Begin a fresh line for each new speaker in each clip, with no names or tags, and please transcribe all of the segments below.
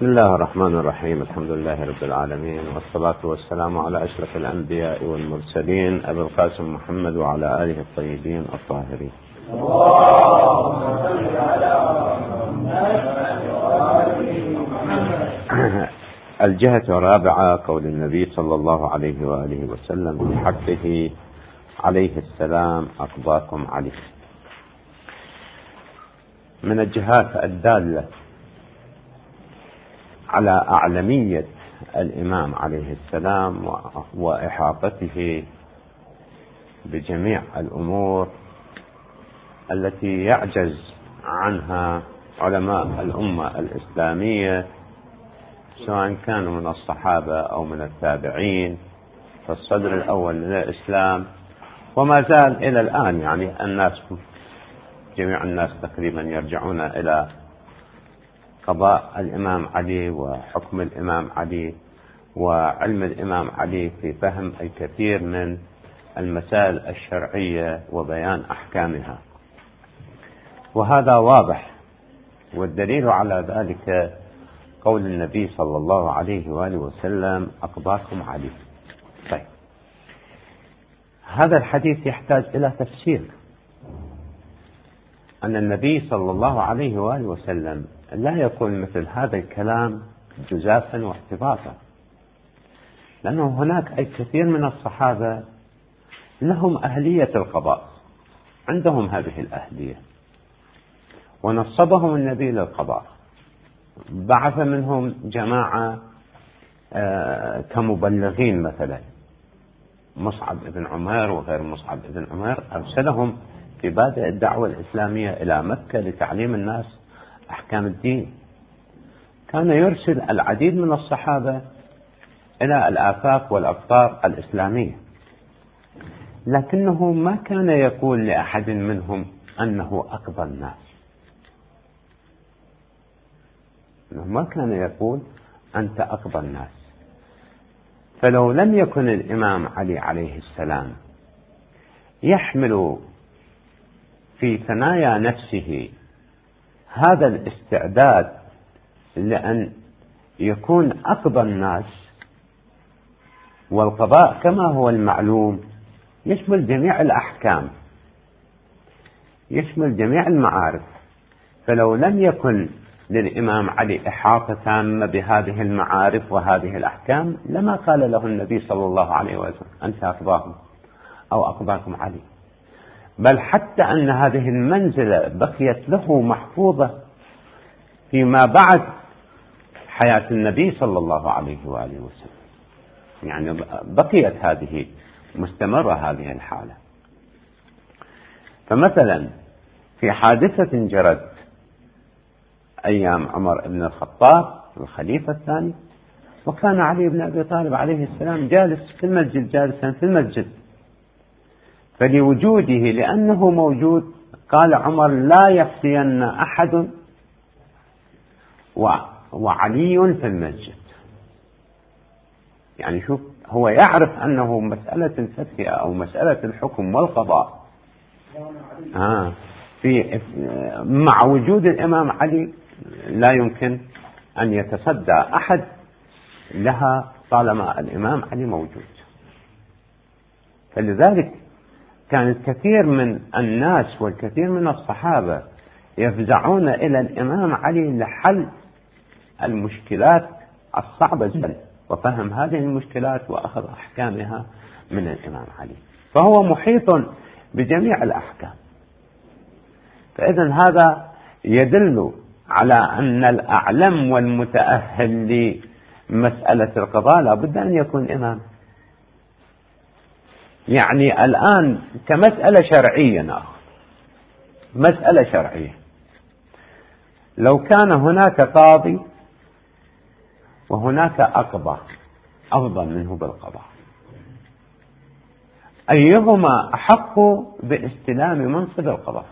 بسم الله الرحمن الرحيم. الحمد لله رب العالمين، والصلاة والسلام على أشرف الأنبياء والمرسلين أبي القاسم محمد وعلى آله الطيبين الطاهرين. الجهة الرابعة قول النبي صلى الله عليه وآله وسلم في حقه عليه السلام: أقضاكم عليه. من الجهات الدالة على أعلمية الإمام عليه السلام وإحاطته بجميع الأمور التي يعجز عنها علماء الأمة الإسلامية، سواء كانوا من الصحابة أو من التابعين في الصدر الأول للإسلام، وما زال إلى الآن. يعني الناس، جميع الناس تقريبا يرجعون إلى قضاء الإمام علي وحكم الإمام علي وعلم الإمام علي في فهم الكثير من المسائل الشرعية وبيان أحكامها، وهذا واضح. والدليل على ذلك قول النبي صلى الله عليه وآله وسلم: أقضاكم عليه. طيب، هذا الحديث يحتاج إلى تفسير. أن النبي صلى الله عليه وآله وسلم لا يقول مثل هذا الكلام جزافا واحتفاظا، لأنه هناك الكثير من الصحابة لهم أهلية القضاء، عندهم هذه الأهلية، ونصبهم النبي للقضاء، بعث منهم جماعة كمبلغين، مثلا مصعب بن عمير وغير مصعب بن عمير، أرسلهم في بادئ الدعوة الإسلامية إلى مكة لتعليم الناس أحكام الدين. كان يرسل العديد من الصحابة إلى الآفاق والأقطار الإسلامية، لكنه ما كان يقول لأحد منهم أنه أقضى الناس، ما كان يقول أنت أقضى الناس. فلو لم يكن الإمام علي عليه السلام يحمل في ثنايا نفسه هذا الاستعداد لأن يكون أقضى الناس، والقضاء كما هو المعلوم يشمل جميع الأحكام، يشمل جميع المعارف، فلو لم يكن للإمام علي إحاطة تامة بهذه المعارف وهذه الأحكام لما قال له النبي صلى الله عليه وسلم: أنت أقضاهم أو أقضاكم علي. بل حتى أن هذه المنزلة بقيت له محفوظة فيما بعد حياة النبي صلى الله عليه وآله وسلم، يعني بقيت هذه مستمرة هذه الحالة. فمثلا في حادثة جرت أيام عمر بن الخطاب الخليفة الثاني، وكان علي بن أبي طالب عليه السلام جالس في المسجد، جالسا في المسجد، فلوجوده لأنه موجود قال عمر: لا يفتين أحد وعلي في المسجد. يعني شوف، هو يعرف أنه مسألة الفتوى أو مسألة الحكم والقضاء مع وجود الإمام علي لا يمكن أن يتصدى أحد لها طالما الإمام علي موجود. فلذلك كان الكثير من الناس والكثير من الصحابة يفزعون إلى الإمام علي لحل المشكلات الصعبة جدا وفهم هذه المشكلات وأخذ أحكامها من الإمام علي، فهو محيط بجميع الأحكام. فإذن هذا يدل على أن الأعلم والمتأهل لمسألة القضاء لا بد أن يكون إمام. يعني الآن كمسألة شرعية نأخذ مسألة شرعية، لو كان هناك قاضي وهناك أقضى أفضل منه بالقضاء، أيهما أحق باستلام منصب القضاء؟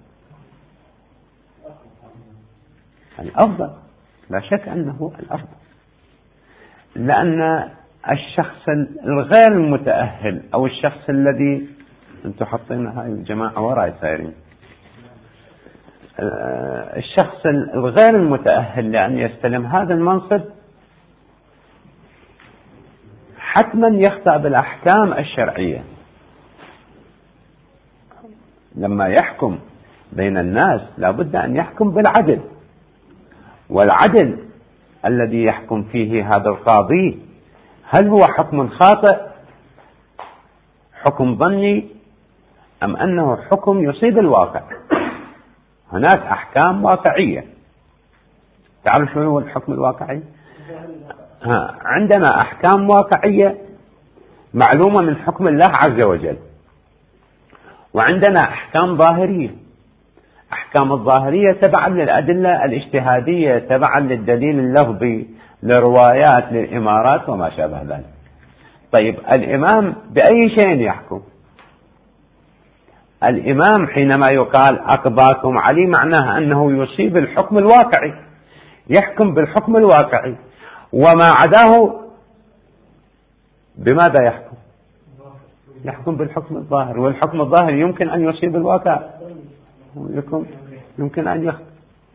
الأفضل، لا شك أنه الأفضل، لأن الشخص الغير المتأهل أو الشخص الذي أنتم حاطين هاي الجماعة وراء سائرين، الشخص الغير المتأهل لأن يستلم هذا المنصب حتما يخطأ بالأحكام الشرعية. لما يحكم بين الناس لابد أن يحكم بالعدل، والعدل الذي يحكم فيه هذا القاضي هل هو حكم خاطئ، حكم ظني، أم أنه حكم يصيب الواقع؟ هناك أحكام واقعية. تعرف شو هو الحكم الواقعي؟ عندنا أحكام واقعية معلومة من حكم الله عز وجل، وعندنا أحكام ظاهرية. أحكام الظاهرية تبعا للأدلة الاجتهادية، تبعا للدليل اللفظي، لروايات، للإمارات وما شابه ذلك. طيب الإمام بأي شيء يحكم؟ الإمام حينما يقال أقضاكم علي معناه أنه يصيب الحكم الواقعي، يحكم بالحكم الواقعي، وما عداه بماذا يحكم؟ يحكم بالحكم الظاهر، والحكم الظاهر يمكن أن يصيب الواقع، يمكن أن يخطئ.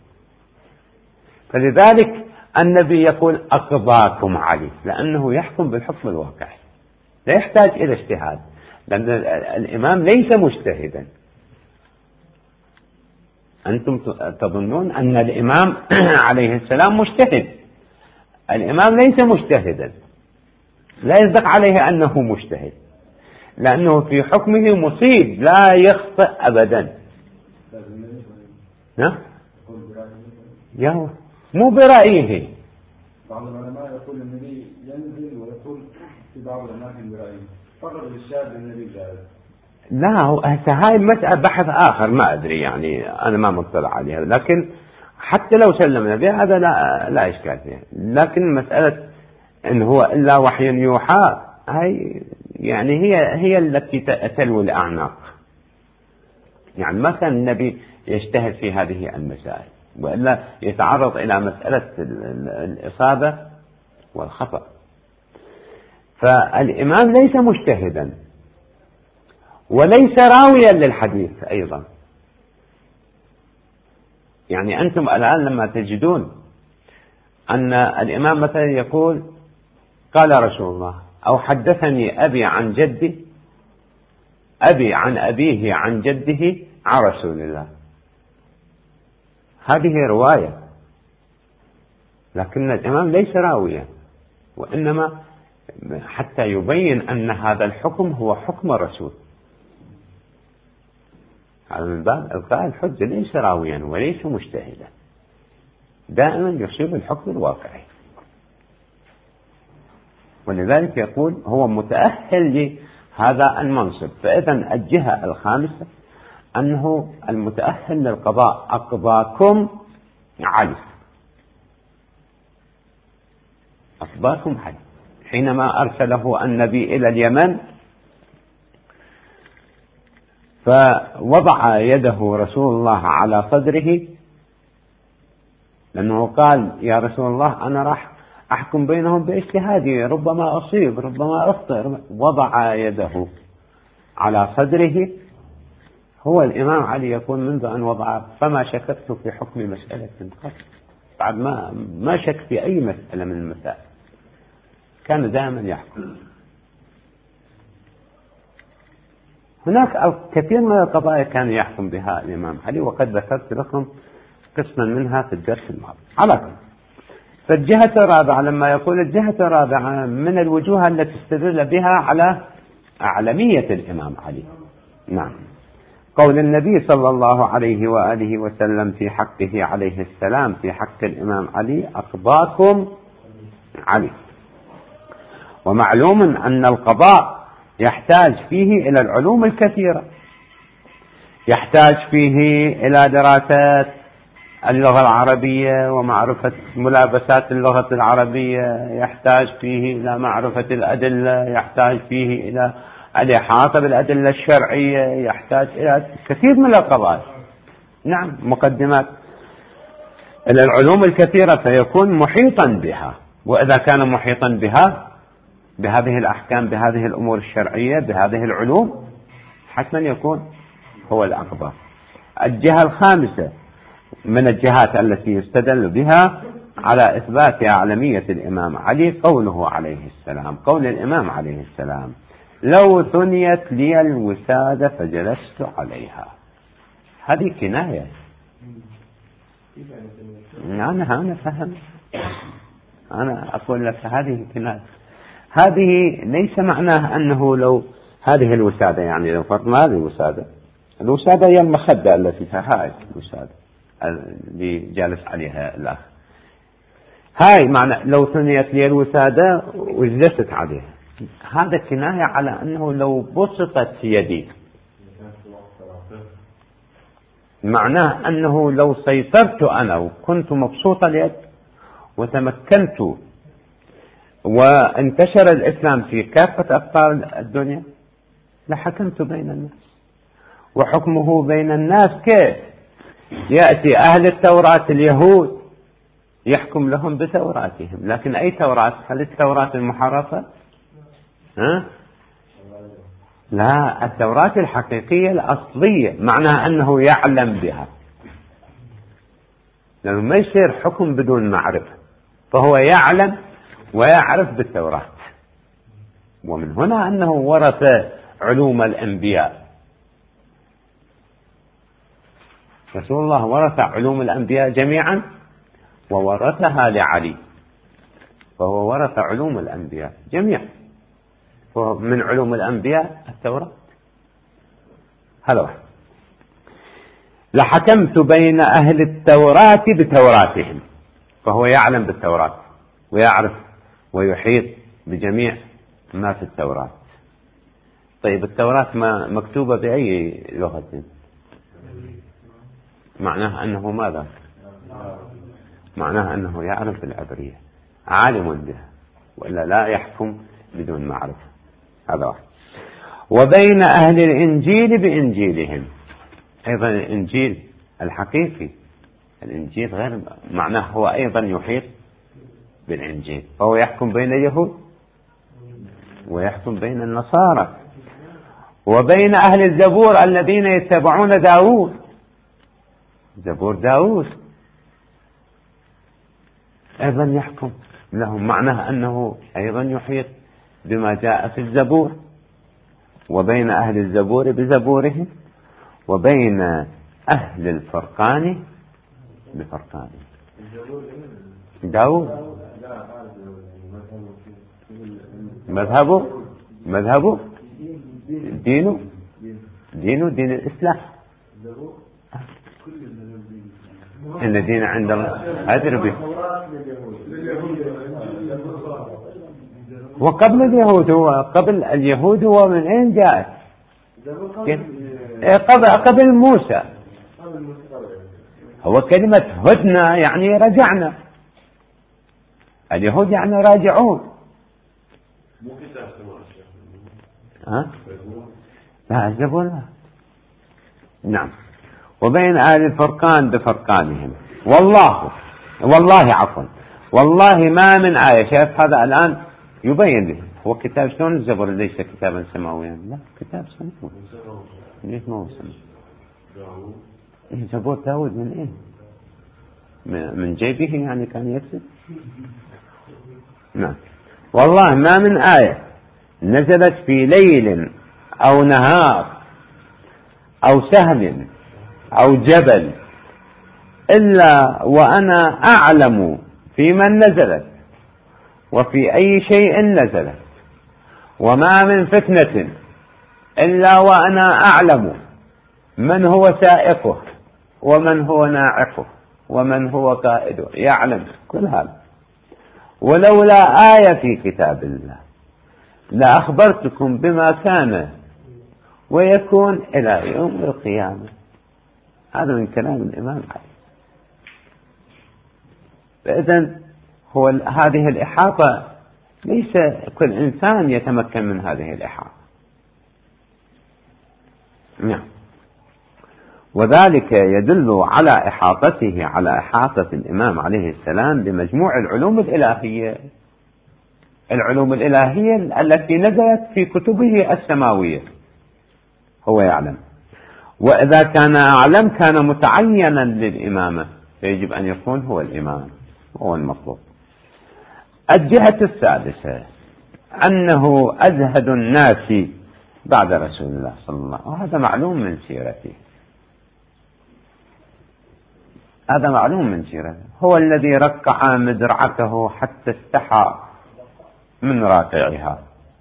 فلذلك النبي يقول أقضاكم علي، لأنه يحكم بالحكم الواقعي، لا يحتاج إلى اجتهاد، لأن الإمام ليس مجتهدا. أنتم تظنون أن الإمام عليه السلام مجتهد. الإمام ليس مجتهدا، لا يصدق عليه أنه مجتهد، لأنه في حكمه مصيب لا يخطئ أبدا. يا مو برأيه.
بعض العلماء يقول النبي ينزل ويقول في بعض الأماكن برأيه فقط للشاب النبي جاهز.
لا، هاي المسألة بحث آخر ما أدري، يعني أنا ما مطلع عليها، لكن حتى لو سلمنا بها هذا لا إشكال فيها. لكن مسألة إن هو إلا وحي يوحى هاي يعني هي التي تلوي الأعناق. يعني ما كان النبي يجتهد في هذه المسائل، وإلا يتعرض إلى مسألة الإصابة والخطأ. فالإمام ليس مجتهدا وليس راويا للحديث أيضا. يعني أنتم الآن لما تجدون أن الإمام مثلا يقول قال رسول الله، أو حدثني أبي عن جدي، أبي عن أبيه عن جده عن رسول الله، هذه رواية، لكن الإمام ليس راويا، وإنما حتى يبين أن هذا الحكم هو حكم الرسول. هذا من باب إلقاء الحجة، ليس راويا وليس مجتهدا، دائما يصيب الحكم الواقعي. ولذلك يقول هو متأهل لهذا المنصب. فإذا الجهة الخامسة أنه المتأهل للقضاء أقضاكم علي، أقضاكم علي. حينما أرسله النبي إلى اليمن فوضع يده رسول الله على صدره، لأنه قال يا رسول الله أنا راح أحكم بينهم باجتهادي، ربما أصيب ربما أخطئ. وضع يده على صدره. هو الإمام علي يقول منذ أن وضع فما شككت في حكم مسألة قط، بعد ما شك في أي مسألة من المسائل، كان دائما يحكم. هناك كثير من القضايا كان يحكم بها الإمام علي، وقد ذكرت لكم قسما منها في الدرس الماضي. على كل، فالجهة الرابعة لما يقول الجهة الرابعة من الوجوه التي استدل بها على أعلمية الإمام علي، نعم، قول النبي صلى الله عليه وآله وسلم في حقه عليه السلام في حق الإمام علي أقضاكم علي. ومعلوم أن القضاء يحتاج فيه إلى العلوم الكثيرة، يحتاج فيه إلى دراسات اللغة العربية ومعرفة ملابسات اللغة العربية، يحتاج فيه إلى معرفة الأدلة، يحتاج فيه إلى الإحاطة بالأدلة الشرعية، يحتاج إلى كثير من القضايا، نعم، مقدمات إلى العلوم الكثيرة، فيكون محيطا بها. وإذا كان محيطا بها بهذه الأحكام، بهذه الأمور الشرعية، بهذه العلوم، حتما يكون هو الأقضى. الجهة الخامسة من الجهات التي يستدل بها على إثبات أعلمية الإمام علي قوله عليه السلام، قول الإمام عليه السلام: لو ثنيت لي الوسادة فجلست عليها. هذه كناية. أنا فهم، أنا أقول لك هذه كناية. هذه ليس معناه أنه لو هذه الوسادة، يعني لو فرضنا هذه الوسادة هي المخدة التي فيها، هاي الوسادة اللي جالس عليها الأخ، هاي معنى لو ثنيت لي الوسادة وجلست عليها. هذا كناية على أنه لو بسطت يدي، معناه أنه لو سيطرت أنا وكنت مبسوط اليد وتمكنت وانتشر الإسلام في كافة أقطار الدنيا لحكمت بين الناس. وحكمه بين الناس كيف؟ يأتي أهل التوراة اليهود يحكم لهم بتوراتهم، لكن أي توراة؟ هل التوراة المحرفة؟ لا، التوراة الحقيقية الأصلية، معناها أنه يعلم بها، لأنه ما يصير حكم بدون معرفة، فهو يعلم ويعرف بالتوراة. ومن هنا أنه ورث علوم الأنبياء. رسول الله ورث علوم الأنبياء جميعا وورثها لعلي، فهو ورث علوم الأنبياء جميعا، ومن علوم الأنبياء التوراة. هذا واحد. لحكمت بين أهل التوراة بتوراتهم، فهو يعلم بالتوراة ويعرف ويحيط بجميع ما في التوراة. طيب التوراة مكتوبة بأي لغة؟ معناه أنه ماذا؟ معناه أنه يعرف بالعبرية، عالم بها، وإلا لا يحكم بدون معرفة. هذا واحد. وبين أهل الإنجيل بإنجيلهم، أيضا الإنجيل الحقيقي، الإنجيل غير، معناه هو أيضا يحيط بالإنجيل، فهو يحكم بين اليهود ويحكم بين النصارى. وبين أهل الزبور الذين يتبعون داود، زبور داود أيضا يحكم لهم، معناه أنه أيضا يحيط بما جاء في الزبور. وبين أهل الزبور بزبورهم، وبين أهل الفرقان بفرقانه. داود مذهبه دينه دين الإسلام. إن الدين عند الله أدري به. وقبل اليهود، هو قبل اليهود، هو من أين جاءت؟ قبل موسى. هو كلمة هدنا يعني رجعنا، اليهود يعني راجعون. لا الزبور لا. نعم. وبين أهل الفرقان بفرقانهم. والله ما من آية. شايف هذا الآن يبين لي هو كتاب شلون الزبور ليس كتابا سماويا؟ لا كتاب سماوي. ليش ما هو سماوي؟ زبور داود من إيه؟ من جيبه يعني كان يكتب. نعم. والله ما من آية نزلت في ليل أو نهار أو سهل أو جبل إلا وأنا أعلم في من نزلت وفي أي شيء نزلت، وما من فتنة إلا وأنا أعلم من هو سائقه ومن هو ناعقه ومن هو قائده، يعلم كل هذا. ولولا آية في كتاب الله لأخبرتكم بما كان ويكون إلى يوم القيامة. هذا من كلام الإمام علي. فإذن هو هذه الإحاطة ليس كل إنسان يتمكن من هذه الإحاطة. نعم. وذلك يدل على إحاطته، على إحاطة الإمام عليه السلام بمجموع العلوم الإلهية، العلوم الإلهية التي نزلت في كتبه السماوية، هو يعلم. وإذا كان أعلم كان متعينا للإمامة، فيجب أن يكون هو الإمام، هو المطلوب. الجهة الثالثة أنه أزهد الناس بعد رسول الله صلى الله عليه وسلم، وهذا معلوم من سيرته، هذا معلوم من سيرته. هو الذي ركع مدرعته حتى استحى من راكعها.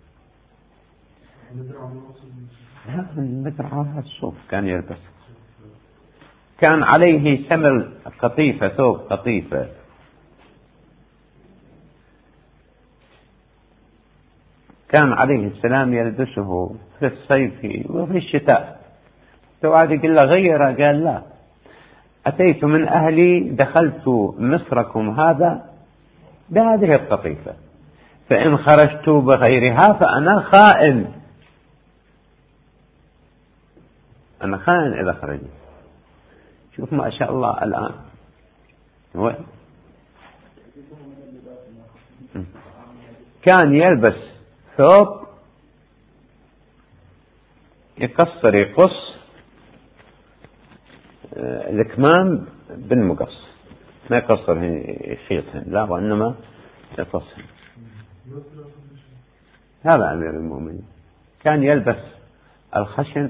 المدرعة الصوف كان يلبس، كان عليه سمر قطيفة، ثوب قطيفة، كان عليه السلام يلبسه في الصيف وفي الشتاء. فواحد يقول له غيره، قال لا، أتيت من أهلي دخلت مصركم هذا بهذه القطيفة، فإن خرجت بغيرها فأنا خائن، أنا خائن إذا خرجت. شوف ما شاء الله الآن كان يلبس ثوب يقصر، يقص الكمام بالمقص، ما يقصر يخيطهن، لا، وإنما يقصهن. هذا أمير المؤمنين كان يلبس الخشن،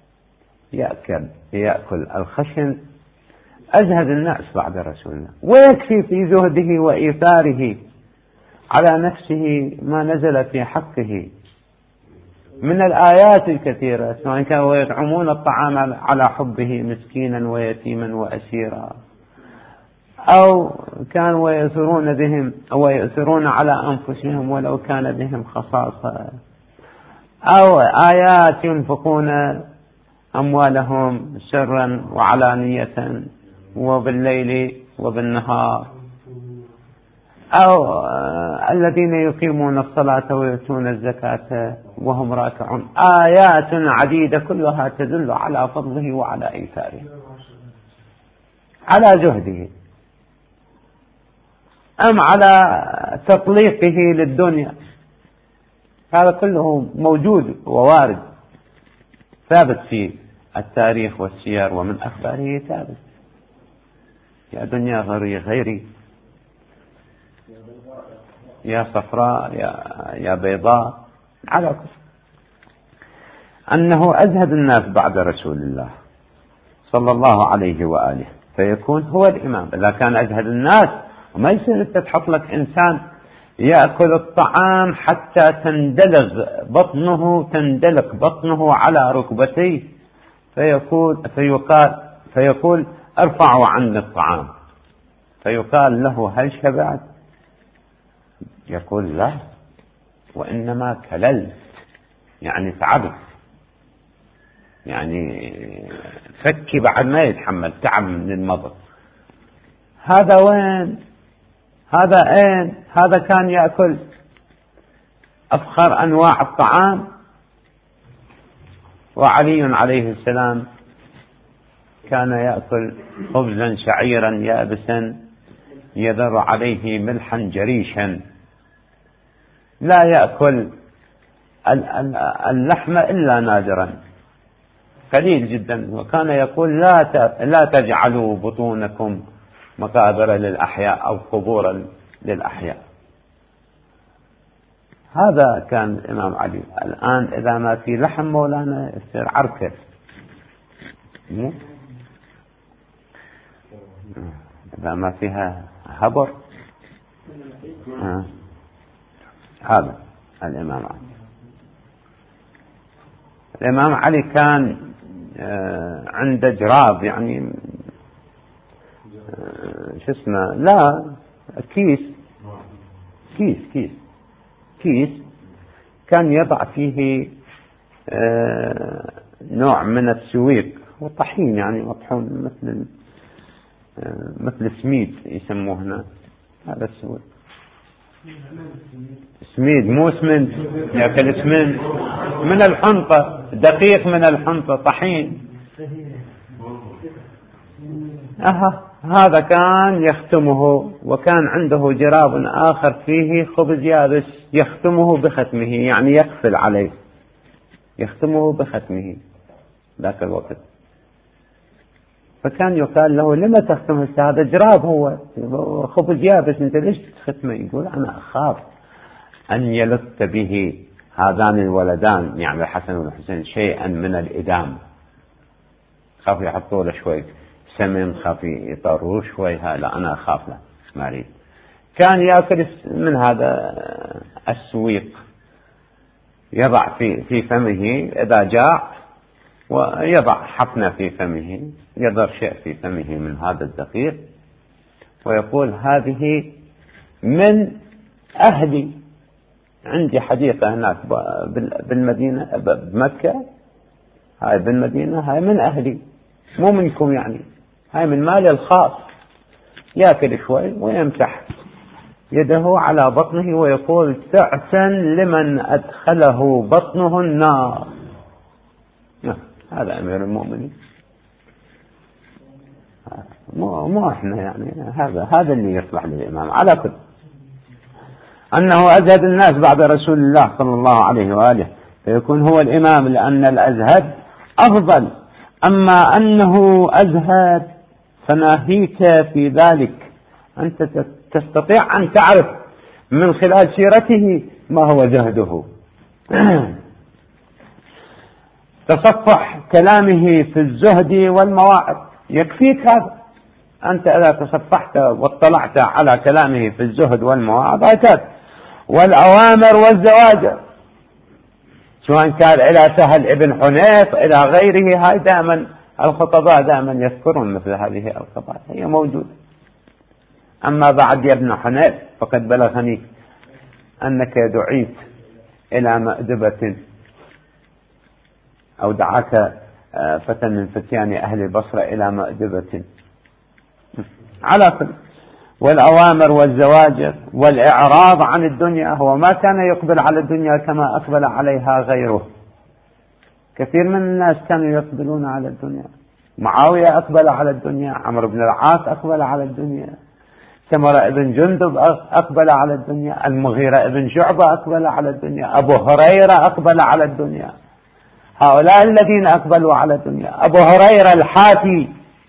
يأكل الخشن، أزهد الناس بعد رسول الله، ويكفي في زهده وإيثاره على نفسه ما نزل في حقه من الآيات الكثيرة، سواء كانوا يطعمون الطعام على حبه مسكينا ويتيما وأسيرا، أو كانوا ويؤثرون على أنفسهم ولو كان بهم خصاصة، أو آيات ينفقون أموالهم سرا وعلانية وبالليل وبالنهار، أو الذين يقيمون الصلاة ويؤتون الزكاة وهم راكعون. آيات عديدة كلها تدل على فضله وعلى إيثاره، على زهده، أم على تطليقه للدنيا. هذا كله موجود ووارد، ثابت في التاريخ والسير ومن أخباره ثابت. يا دنيا غيري، يا صفراء يا بيضاء، على كل أنه أزهد الناس بعد رسول الله صلى الله عليه وآله، فيكون هو الإمام. إذا كان أزهد الناس، وما يصير أنت تحط لك إنسان يأكل الطعام حتى تندلق بطنه على ركبتيه، فيقول ارفعوا عني الطعام، فيقال له هل شبعت؟ يقول لا، وإنما كللت، يعني تعبت، يعني فكي بعد ما يتحمل تعب من المضغ. هذا وين؟ هذا كان يأكل أفخر أنواع الطعام. وعلي عليه السلام كان يأكل خبزا شعيرا يابسا يذر عليه ملحا جريشا، لا يأكل اللحم إلا نادرا، قليل جدا. وكان يقول لا تجعلوا بطونكم مقابر للأحياء أو قبورا للأحياء. هذا كان الإمام علي. الآن إذا ما في لحم مولانا يصير عركة، إذا ما فيها هبر. هذا الإمام علي. الإمام علي كان عنده جراب، يعني شو اسمه، لا، كيس كان يضع فيه نوع من السويق والطحين، يعني مطحون مثل سميد يسموه هنا. هذا السويق سميد، مو اسمنت، ياكل اسمنت من الحنطة، دقيق من الحنطة، طحين. هذا كان يختمه. وكان عنده جراب آخر فيه خبز يابس يختمه بختمه، يعني يقفل عليه، يختمه بختمه ذاك الوقت. فكان يقال له لما تختم هذا جراب، هو خبز يابس، أنت ليش تختمه؟ يقول أنا أخاف أن يلت به هذان الولدان يعني الحسن والحسين شيئا من الإدام، خاف يحطوا له شوي سمن، خاف يطروه شوي، لا أنا أخاف له ما أريد. كان يأكل من هذا السويق، يضع في فمه إذا جاع، ويضع حفنة في فمه، يضع شيء في فمه من هذا الدقيق، ويقول هذه من أهلي، عندي حديقة هناك بالمدينة بمكة، هاي بالمدينة، هاي من أهلي مو منكم، يعني هاي من مالي الخاص. يأكل شوي ويمسح يده على بطنه ويقول تعسا لمن أدخله بطنه النار. هذا أمير المؤمنين، مو احنا يعني، هذا اللي يصلح للإمام. على كل أنه أزهد الناس بعد رسول الله صلى الله عليه وآله، فيكون هو الإمام، لأن الأزهد أفضل. أما أنه أزهد فناهيك في ذلك، أنت تستطيع أن تعرف من خلال سيرته ما هو زهده. تصفح كلامه في الزهد والمواعظ يكفيك هذا. أنت إذا تصفحت واطلعت على كلامه في الزهد والمواعظ هكذا، والأوامر والزواجر، سواء كان إلى سهل ابن حنيف إلى غيره، هاي دائما الخطباء دائما يذكرون مثل هذه الخطبات، هي موجودة. أما بعد يا ابن حنيف فقد بلغني أنك دعيت إلى مأدبة، أو دعاك فتى من فتيان أهل البصرة إلى مأدبة. على كل، والأوامر والزواجر والإعراض عن الدنيا، هو ما كان يقبل على الدنيا كما أقبل عليها غيره. كثير من الناس كانوا يقبلون على الدنيا، معاوية أقبل على الدنيا، عمرو بن العاص أقبل على الدنيا، سمرة ابن جندب أقبل على الدنيا، المغيرة ابن شعبة أقبل على الدنيا، أبو هريرة أقبل على الدنيا. هؤلاء الذين أقبلوا على الدنيا. أبو هريرة الحافي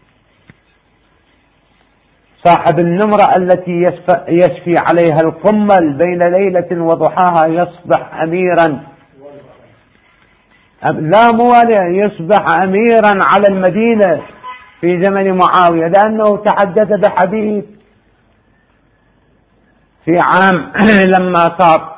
صاحب النمرة التي يشفي عليها القمل بين ليلة وضحاها يصبح أميرا، لا موالي، يصبح أميرا على المدينة في زمن معاوية، لأنه تحدث بحديث في عام لما صار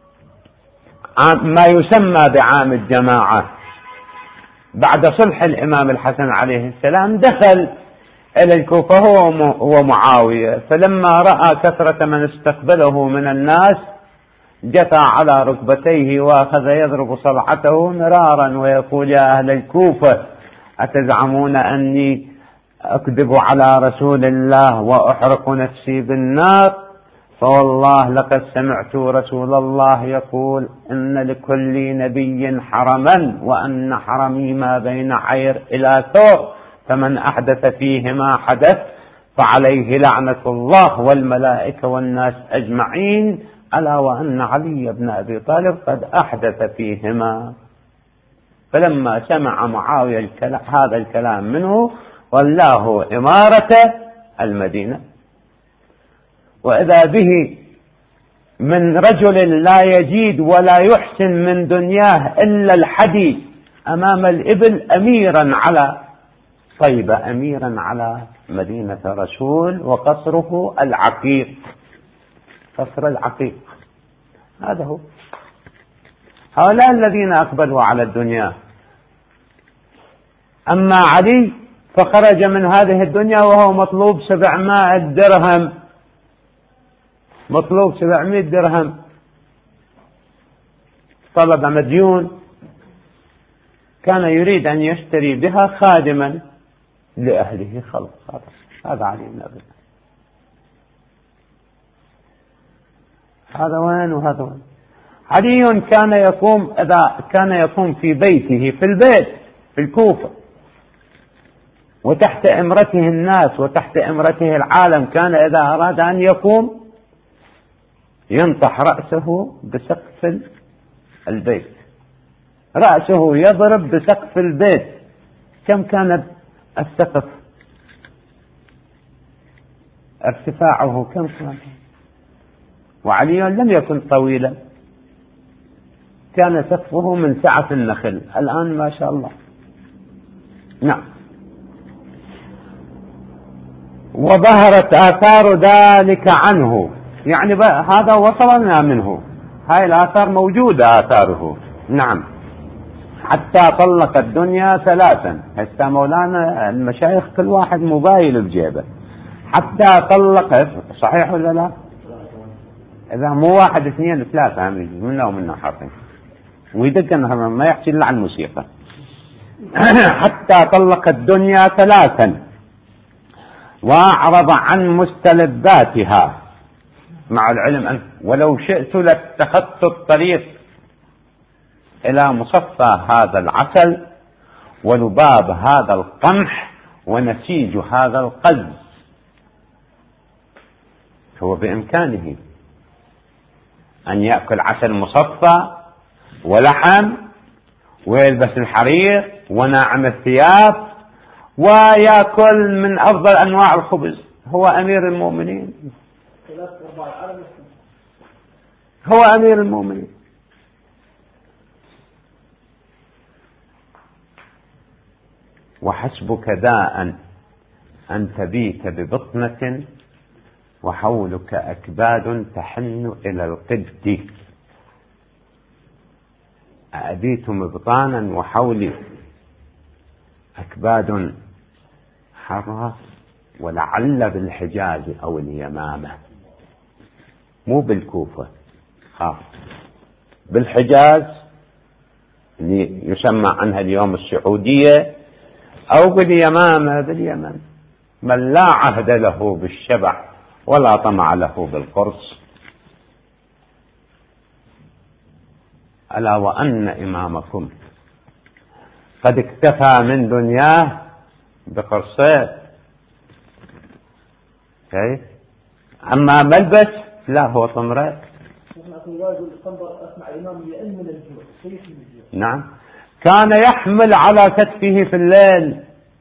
ما يسمى بعام الجماعة بعد صلح الإمام الحسن عليه السلام، دخل إلى الكوفة هو ومعاوية، فلما رأى كثرة من استقبله من الناس جثى على ركبتيه وأخذ يضرب صبعته مرارا ويقول يا أهل الكوفة أتزعمون أني أكذب على رسول الله وأحرق نفسي بالنار؟ فوالله لقد سمعت رسول الله يقول إن لكل نبي حرما وأن حرمي ما بين عير إلى ثور، فمن أحدث فيهما حدث فعليه لعنة الله والملائكة والناس أجمعين، ألا وأن علي بن أبي طالب قد أحدث فيهما. فلما سمع معاوية هذا الكلام منه ولاه إمارة المدينة. وإذا به من رجل لا يجيد ولا يحسن من دنياه إلا الحدي أمام الإبل أميرا على طيبة، أميرا على مدينة رسول، وقصره العقيق، قصر العقيق. هذا هو. هؤلاء الذين أقبلوا على الدنيا. أما علي فخرج من هذه الدنيا وهو مطلوب 700 درهم، مطلوب 700 درهم، طلب مديون، كان يريد أن يشتري بها خادما لأهله خلص. هذا علي بن أبي طالب. هذا وين وهذا وين. علي كان يقوم، إذا كان يقوم في بيته في البيت في الكوفة وتحت إمرته الناس وتحت إمرته العالم، كان إذا أراد أن يقوم ينطح رأسه بسقف البيت، رأسه يضرب بسقف البيت. كم كان السقف ارتفاعه كم كان؟ وعلي لم يكن طويلا، كان سقفه من سعة النخل، الآن ما شاء الله. نعم. وظهرت آثار ذلك عنه، يعني هذا وصلنا منه، هاي الآثار موجودة آثاره. نعم. حتى طلق الدنيا ثلاثا، هسه مولانا المشايخ كل واحد موبايل بجيبه. حتى طلق، صحيح ولا لا؟ إذا مو واحد اثنين ثلاثة منا ومنا حاطين، ويدق انها ما يحكي الا عن الموسيقى. حتى طلق الدنيا ثلاثا واعرض عن مستلذاتها، مع العلم أن ولو شئت لاتخذت الطريق الى مصفى هذا العسل ولباب هذا القمح ونسيج هذا القز. هو بامكانه ان يأكل عسل مصفى ولحم ويلبس الحرير وناعم الثياب ويأكل من أفضل أنواع الخبز. هو أمير المؤمنين، هو أمير المؤمنين. وحسبك داء أن تبيت ببطنة وحولك أكباد تحن إلى القد. أبيت مبطانا وحولي أكباد حرة، ولعل بالحجاز أو اليمامة، مو بالكوفة، بالحجاز اللي يسمى عنها اليوم السعودية، أو باليمامة باليمن، من لا عهد له بالشبع ولا طمع له بالقرص. ألا وأن إمامكم قد اكتفى من دنياه بقرصه. كيف؟ أما ملبس لا، هو طمرة. نعم. كان يحمل على كتفه في الليل،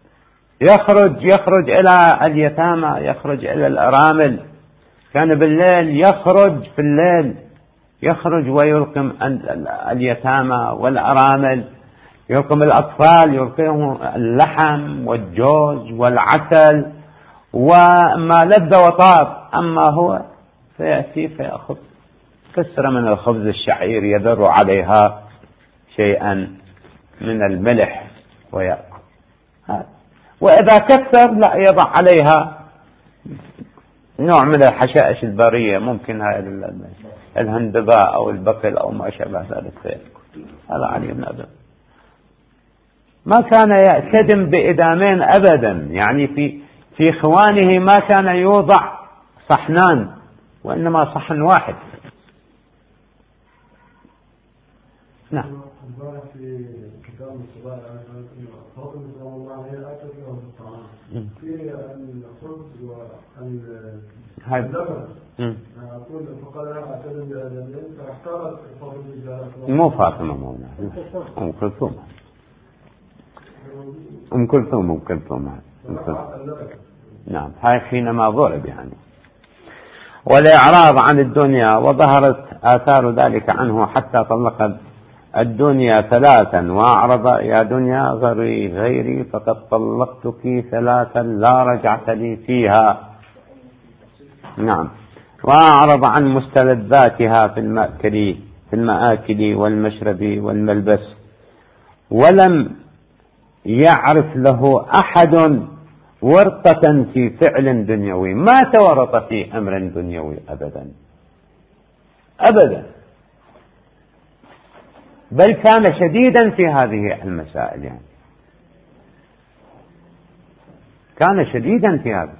يخرج إلى اليتامى، يخرج إلى الأرامل. كان بالليل يخرج، في الليل يخرج ويلقم اليتامى والأرامل، يلقم الأطفال، يلقيهم اللحم والجوز والعسل وما لذ وطاب. أما هو فيأتي فيأخذ كسرة من الخبز الشعير يذر عليها شيئا من الملح ويأكل. وإذا كثر لا، يضع عليها نوع من الحشائش البرية، ممكن هاي الهندباء أو البقل أو ما شابه ذلك. هذا علي بن أبي ما كان يأتدم بإدامين أبدا، يعني في خوانه ما كان يوضع صحنان، وإنما صحن واحد. نعم.
في كتاب الصلاة فاطمة رضي الله عنها أتت له بالطعام في الخبز واللبن، أقول فقال لها أتدم بأدمين، فاحتارت فاطمة.
مو فاطمة مولانا، أم كلثوم. أم كلثوم. نعم. هاي حينما ضرب يعني. والإعراض عن الدنيا، وظهرت آثار ذلك عنه حتى طلق الدنيا ثلاثا وأعرض: يا دنيا غيري فقد طلقتك ثلاثا لا رجعت لي فيها. نعم. وأعرض عن مستلذاتها في المآكل والمشرب والملبس، ولم يعرف له أحد ورطة في فعل دنيوي، ما تورط في أمر دنيوي أبدا، بل كان شديدا في هذه المسائل، يعني كان شديدا في هذا،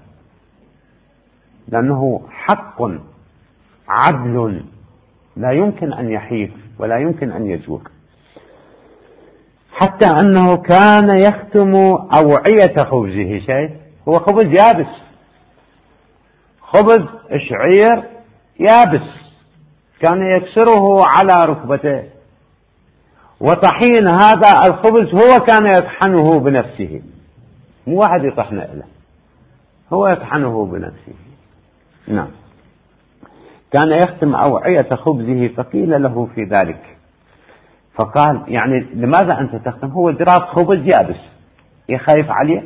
لأنه حق عدل لا يمكن أن يحيف ولا يمكن أن يزوج. حتى أنه كان يختم أوعية خبزه، شيء هو خبز يابس، خبز شعير يابس، كان يكسره على ركبته. وطحين هذا الخبز هو كان يطحنه بنفسه، مو واحد يطحنه له، هو يطحنه بنفسه. نعم. كان يختم أوعية خبزه فقيل له في ذلك، فقال يعني لماذا أنت تختم؟ هو دراك خبز يابس، يخايف عليه،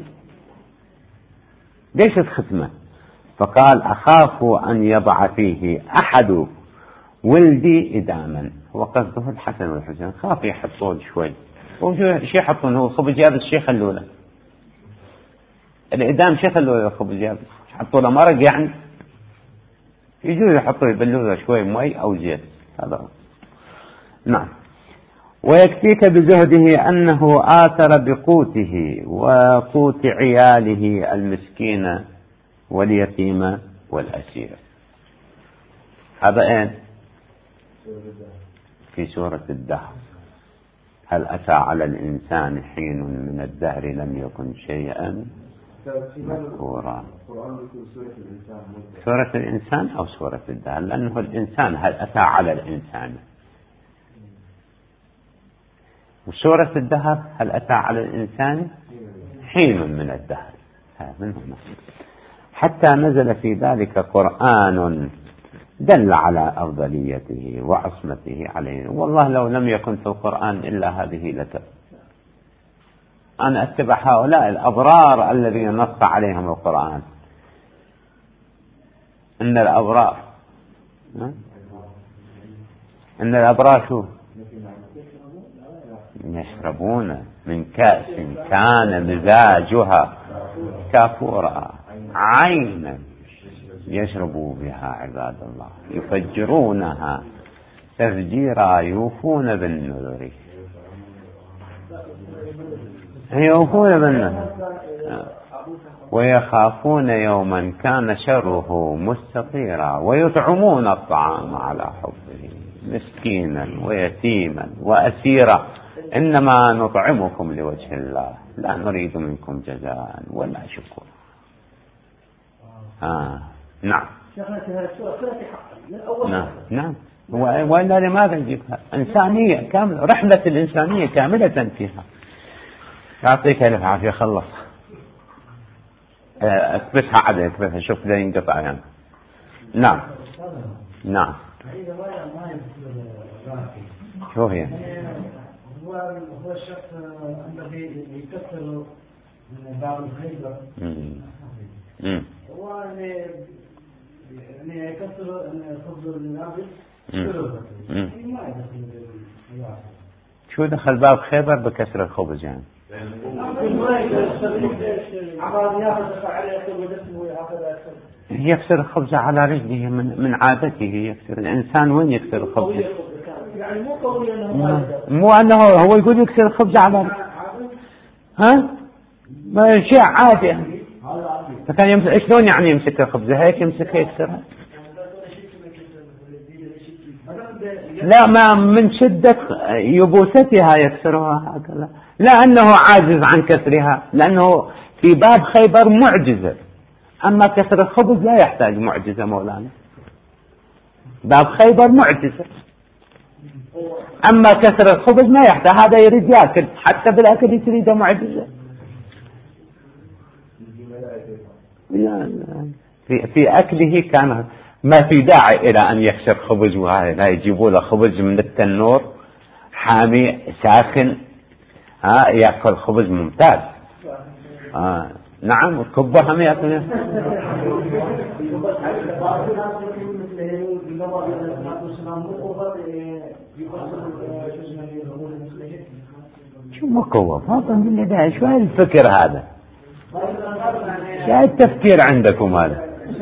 ليش تختمه؟ فقال أخاف أن يضع فيه أحد ولدي إداما، هو قصده الحسن والحسين، خاف يحطون شوي، وشي يحطون؟ هو خبز يابس شي يخلوا له الإدام، شي يخلوا له خبز يابس؟ يحطوا له مرق يعني؟ يجوا يحطوا يبلوا له شوي مي أو زيت، هذا هو. نعم. ويكفيك بزهده أنه آثر بقوته وقوت عياله المسكين واليتيم والأسير. هذا أين؟ في سورة الدهر. هل أتى على الإنسان حين من الدهر لم يكن شيئا مذكورا. سورة الإنسان أو سورة الدهر؟ لأنه الإنسان هل أتى على الإنسان، وسورة الدهر هل أتى على الإنسان حين من الدهر، من هنا حتى نزل في ذلك قرآن دل على أفضليته وعصمته عليه. والله لو لم يكن في القرآن إلا هذه لكفى. أنا أتبع هؤلاء الأبرار الذين نص عليهم القرآن. إن الأبرار شو يشربون من كأس كان مزاجها كافورا عينا يشربوا بها عباد الله يفجرونها تفجيرا يوفون بالنذر ويخافون يوما كان شره مستطيرا ويطعمون الطعام على حبه مسكينا ويتيما وأسيرا إنما نطعمكم لوجه الله لا نريد منكم جزاء ولا شكورا. نعم. نعم. وإلا لماذا نجيبها؟ إنسانية كاملة، رحلة الإنسانية كاملة فيها. يعطيك ألف عافية. خلص اكبتها عدل، اكبتها شوف لا ينقطع يعني. نعم. نعم. شو هي؟
هو الشخص الذي يكسر بعض الخيبة، هو يعني يكسر خبز النابل.
شو دخل باب خيبر بكسر الخبز يعني؟ يكسر الخبز على رجله من عادته يكسر. الإنسان وين يكسر الخبز؟
يعني مو قولي
مو أنه هو يقول يكسر الخبز على ما شيء عادي يعني. فكان يمسك شلون يعني يمسك الخبزة هيك يمسكها يكسرها؟ لا، ما من شدة يبوستها يكسرها هكذا، لا أنه عاجز عن كسرها، لأنه في باب خيبر معجزة. أما كسر الخبز لا يحتاج معجزة مولانا، باب خيبر معجزة. أما كسر الخبز ما يحتاج، هذا يريد يأكل، حتى بالأكل يريد معجزة. في أكله كان ما في داعي إلى أن يكسر خبز، وهذا لا يجيبوا له خبز من التنور حامي ساخن، يأكل خبز ممتاز. نعم. كبها هم يأكل. شو مكوف هذا من البداية؟ شو هالفكر هذا؟ شو التفكير عندكم هذا؟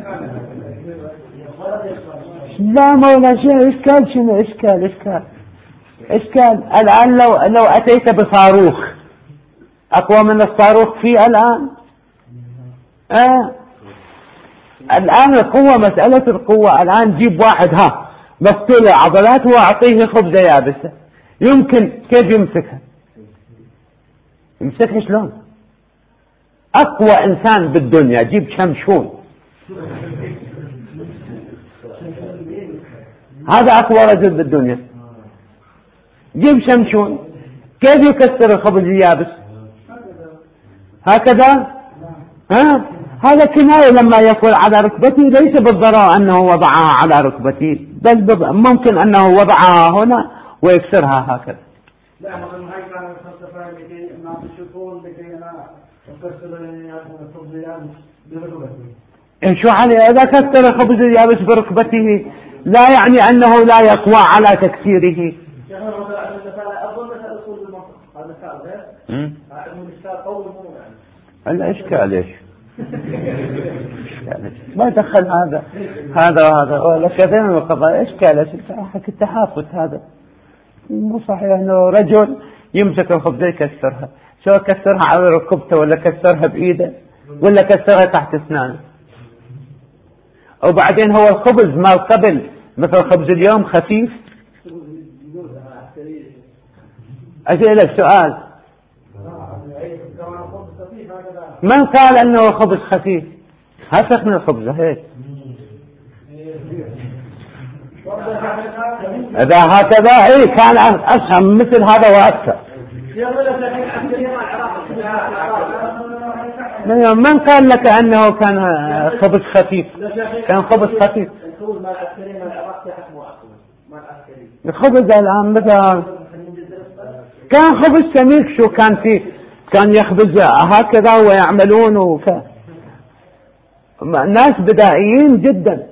لا مولا شيء إشكال. شنو إشكال الآن لو أتيت بصاروخ أقوى من الصاروخ فيه الآن. الآن القوة، مسألة القوة الآن جيب واحد مفتول عضلاته وأعطيه خبزة يابسة، يمكن كيف يمسكها شلون؟ أقوى إنسان بالدنيا جيب شمشون، هذا أقوى رجل بالدنيا، جيب شمشون كيف يكسر الخبز اليابس؟ هكذا. هذا كناية لما يقول على ركبتي، ليس بالضرورة أنه وضعها على ركبتي، بل ممكن أنه وضعها هنا ويكسرها هكذا.
لا مثلا هاي كانت فلسفة لكي الناس يشوفون لكي أنا أكسر الخبز اليابس بركبتي.
شو عليه إذا كسر الخبز اليابس بركبته لا يعني أنه لا يقوى على تكسيره. الإشكال إيش؟ ما دخل هذا ولا كثير من القضايا. إشكال إيش؟ التحافت هذا مو صحيح إنه رجل يمسك الخبز يكسرها، سواء كسرها على ركبته ولا كسرها بإيده ولا كسرها تحت أسنانه. وبعدين هو الخبز مال قبل مثل خبز اليوم خفيف. أسألك سؤال، من قال أنه خبز خفيف؟ هسخ من الخبز هيك. إذا هكذا كان أسهم مثل هذا وأكثر. من قال لك أنه كان خبز خفيف؟ كان خبز خفيف. الخبز الآن مثلا كان خبز سميك. شو كان فيه؟ كان يخبز هكذا ويعملون ناس بدائيين جدا.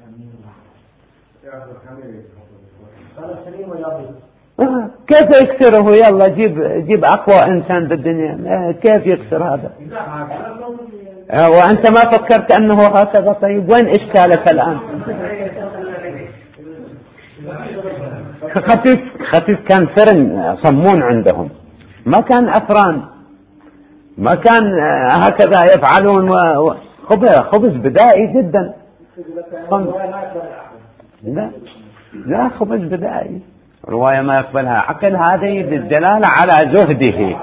كيف يكسره؟ يلا جيب أقوى إنسان بالدنيا، كيف يكسر هذا؟ وأنت ما فكرت أنه هكذا؟ طيب وين إشكالك الآن؟ خفيف كان فرن صمون عندهم، ما كان أفران، ما كان هكذا يفعلون. خبز بدائي جدا. لا خبز بدائي، رواية ما يقبلها عقل. هذه للدلالة على زهده.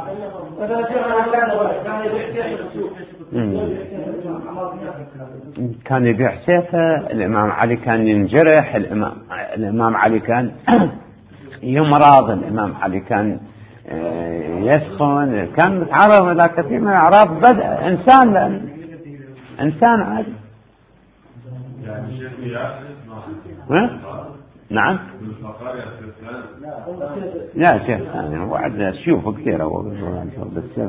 كان يبيع سيفه. الإمام علي كان ينجرح. الإمام علي كان يمرض. الإمام علي كان يسخن. كان متعرض إلى كثير من الأعراض. بدأ إنسان عادي. نعم. لا شيخ ثاني، هو عندنا سيوف كثيرة هو بالسيف.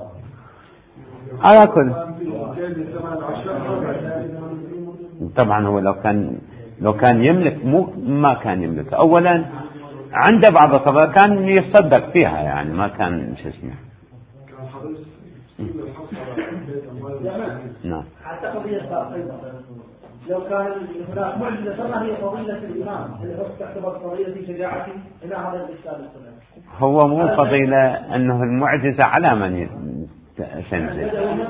على كل طبعا هو لو كان يملك ما كان يملك. أولا عنده بعض الطبقات كان يصدق فيها، يعني ما كان شو اسمه. نعم.
لو كان هناك معجزة صنع هي فضيلة الإمام اللي تعتبر فضيلة في شجاعته إلى هذا الإشكال.
هو مو فضيلة أنه المعجزة على من تنزل،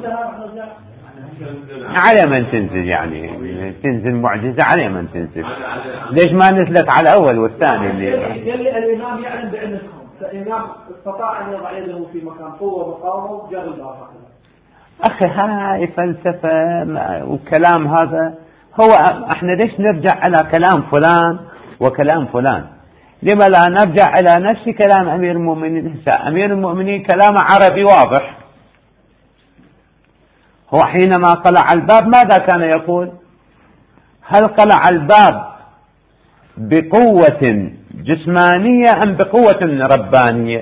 على من تنزل، يعني تنزل معجزة على من تنزل. ليش ما نزلت على الأول والثاني؟
اللي الإمام يعلم بعلمكم، فالإمام استطاع أن يضع يده في مكان قوة مقاومة وجاب الباطل.
أخي هاي فلسفة وكلام هذا. هو احنا ليش نرجع على كلام فلان وكلام فلان؟ لما لا نرجع على نفس كلام أمير المؤمنين؟ أمير المؤمنين كلام عربي واضح. هو حينما قلع الباب ماذا كان يقول؟ هل قلع الباب بقوة جسمانية أم بقوة ربانية؟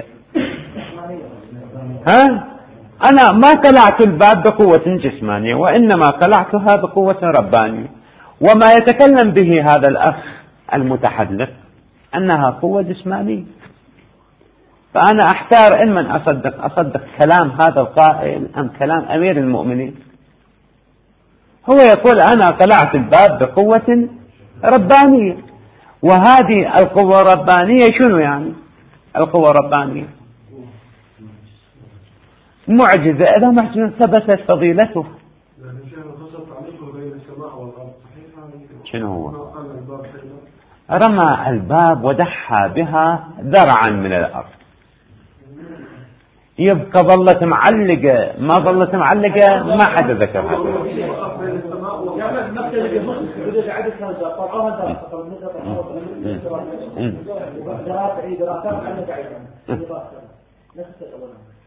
أنا ما قلعت الباب بقوة جسمانية، وإنما قلعتها بقوة ربانية. وما يتكلم به هذا الأخ المتحدث أنها قوة جسمانية. فأنا أحتار إن من أصدق كلام هذا القائل أم كلام أمير المؤمنين. هو يقول أنا قلعت الباب بقوة ربانية. وهذه القوة الربانية شنو يعني؟ القوة الربانية معجزة. إذا معجزة ثبتت فضيلته. شنو هو؟ رمى الباب ودحى بها ذرعا من الأرض. يبقى ظلت معلقة ما ظلت معلقة ما حد ذكر هذا.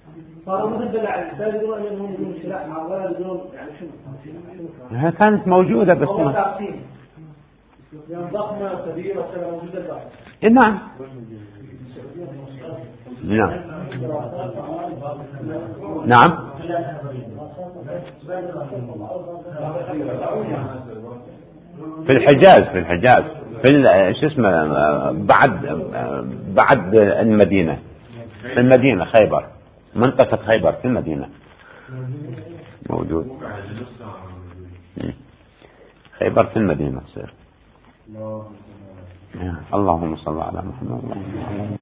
صاروا مثل دلع يقولون انهم يقولون سلاح مع الولد يقولون يعني
هي كانت موجودة بس
هو
ما
تقسيم يعني ضخمة كبيرة وكذا موجودة الواحد.
نعم نعم نعم في الحجاز في شو اسمه بعد المدينة، في المدينة خيبر، منطقة خيبر في المدينة موجود. خيبر في المدينة تصير. اللهم صل على محمد.